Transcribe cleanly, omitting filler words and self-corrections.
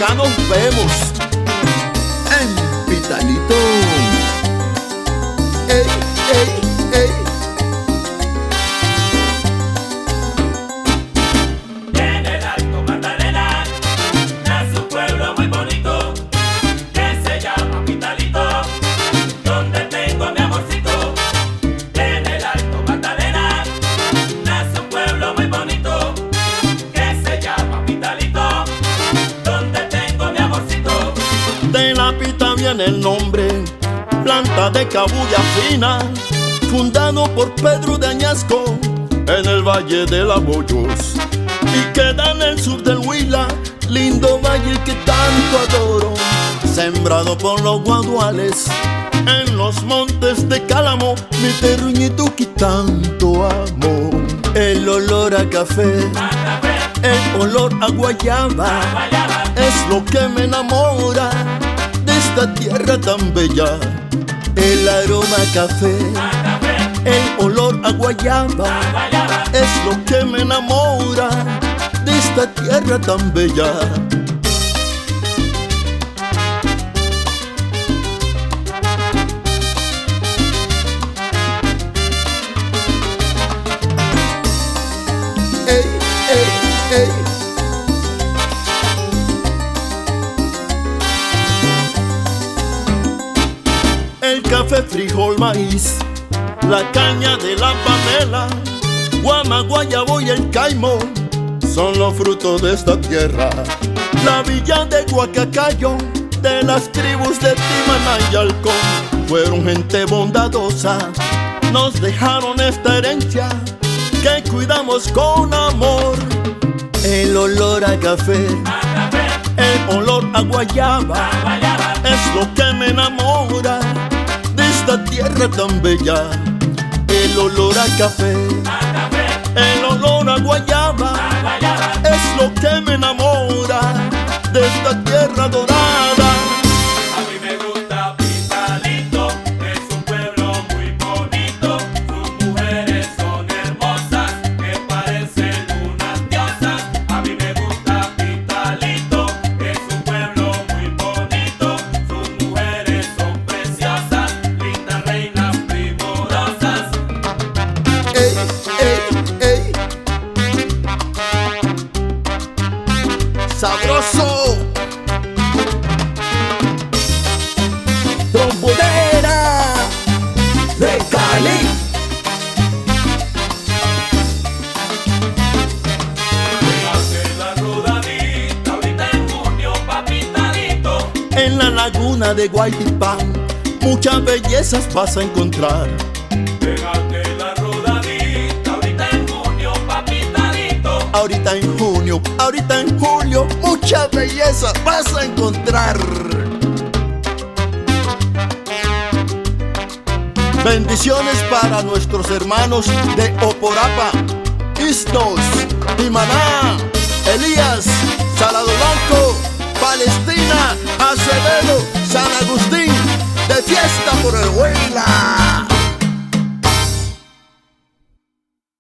acá nos vemos en Pitalito. Ey, ey, ey. En el Alto Magdalena nace un pueblo muy bonito que se llama Pitalito, donde tengo a mi amorcito. En el Alto Magdalena nace un pueblo muy bonito que se llama Pitalito, donde tengo a mi amorcito. De la Pita viene el nombre, planta de cabuya fina, fundado por Pedro de Añasco en el Valle de los Bollos, y queda en el sur del Huila, lindo valle que tanto adoro, sembrado por los guaduales en los montes de Cálamo, mi terruñito que tanto amo. El olor a café, el olor a guayaba, es lo que me enamora de esta tierra tan bella. El aroma a café, el olor a guayaba, es lo que me enamora de esta tierra tan bella. Ey, ey, ey. El café, frijol, maíz, la caña de la panela, guama, guayabo y el caimo son los frutos de esta tierra. La villa de Guacacayo, de las tribus de Timaná y Halcón, fueron gente bondadosa, nos dejaron esta herencia que cuidamos con amor. El olor a café, el olor a guayaba, es lo que me enamora de esta tierra tan bella. El olor a café, el olor a guayaba, es lo que me enamora de esta tierra dorada. A mí me gusta Pitalito, es un pueblo muy bonito. Sus mujeres son hermosas, que parecen unas diosas. A mí me gusta Pitalito, es un pueblo muy bonito. Sus mujeres son preciosas, lindas reinas primorosas. Ey, ey, ey. Sabroso. Trombonera de Cali. Pégate la rodadita, ahorita en junio pa' Pitalito. En la laguna de Guaytipán muchas bellezas vas a encontrar. Pégate la rodadita, ahorita en junio pa' Pitalito. Ahorita en julio, muchas bellezas vas a encontrar. Bendiciones para nuestros hermanos de Oporapa, Istos, Timaná, Elías, Salado Blanco, Palestina, Acevedo, San Agustín, de fiesta por el Huila.